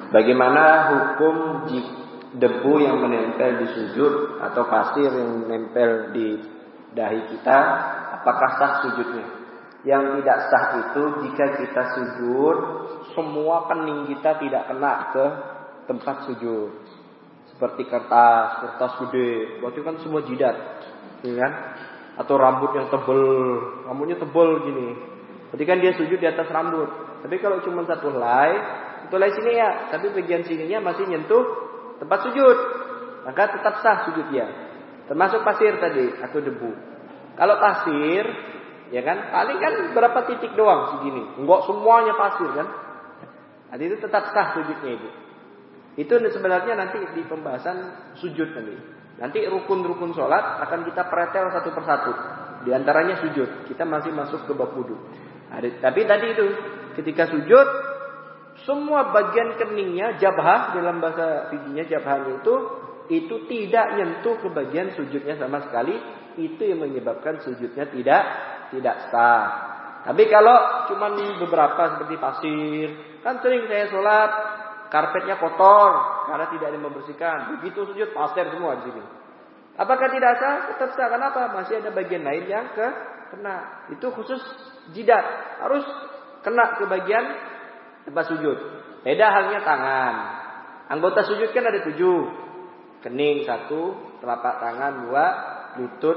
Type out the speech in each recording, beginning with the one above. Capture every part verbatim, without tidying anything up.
Bagaimana hukum debu yang menempel di sujud atau pasir yang menempel di dahi kita, apakah sah sujudnya? Yang tidak sah itu jika kita sujud, semua kening kita tidak kena ke tempat sujud. Seperti kertas, kertas gede, berarti kan semua jidat, ya kan? Atau rambut yang tebel, rambutnya tebel gini, berarti kan dia sujud di atas rambut. Tapi kalau cuma satu helai, satu helai sini ya, tapi bagian sininya masih nyentuh tempat sujud, maka tetap sah sujudnya. Termasuk pasir tadi atau debu. Kalau pasir, ya kan, paling kan berapa titik doang segini, enggak semuanya pasir kan. Jadi itu tetap sah sujudnya itu. Itu sebenarnya nanti di pembahasan sujud nanti. Nanti rukun-rukun sholat akan kita pretel satu persatu. Di antaranya sujud. Kita masih masuk ke bab wudu. Tapi tadi itu ketika sujud, semua bagian keningnya, jabhah dalam bahasa fijinya jabhahnya itu, itu tidak nyentuh ke bagian sujudnya sama sekali. Itu yang menyebabkan sujudnya tidak tidak sah. Tapi kalau cuma beberapa seperti pasir, kan sering saya sholat karpetnya kotor karena tidak ada yang membersihkan. Begitu sujud pasir semua di sini. Apakah tidak sah? Tetap sah. Kenapa? Masih ada bagian lain yang ke kena. Itu khusus jidat, harus kena ke bagian tempat sujud. Beda halnya tangan. Anggota sujud kan ada tujuh. Kening satu, telapak tangan dua, lutut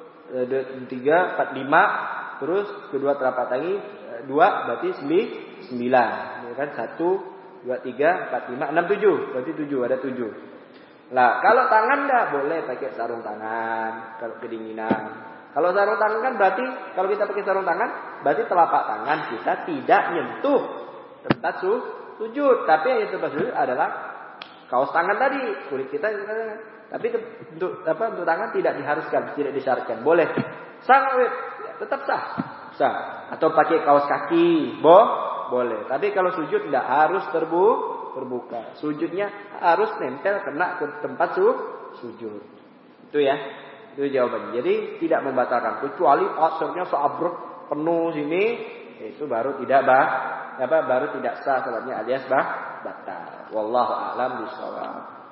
tiga, empat, lima. Terus kedua telapak tangan dua, berarti sembilan. Ya kan? Satu, dua, tiga, empat, lima, enam, tujuh. Berarti tujuh, ada tujuh. Nah, kalau tangan enggak boleh pakai sarung tangan kalau kedinginan. Kalau sarung tangan kan berarti kalau kita pakai sarung tangan, berarti telapak tangan kita tidak nyentuh tempat su, sujud. Tapi yang tempat sujud adalah kaos tangan tadi, kulit kita. Tapi untuk apa? Untuk tangan tidak diharuskan, tidak disyaratkan. Boleh. Sah, tetap sah. Sah. Atau pakai kaos kaki, boh, boleh. Tapi kalau sujud tidak harus terbu, terbuka. Sujudnya harus nempel kena ke tempat su, sujud. Itu ya. Itu jawabannya. Jadi tidak membatalkan. Kecuali pasirnya seabrek penuh sini, itu baru tidak bah, apa baru tidak sah salatnya alias bah batal. Wallahu a'lam bishawab.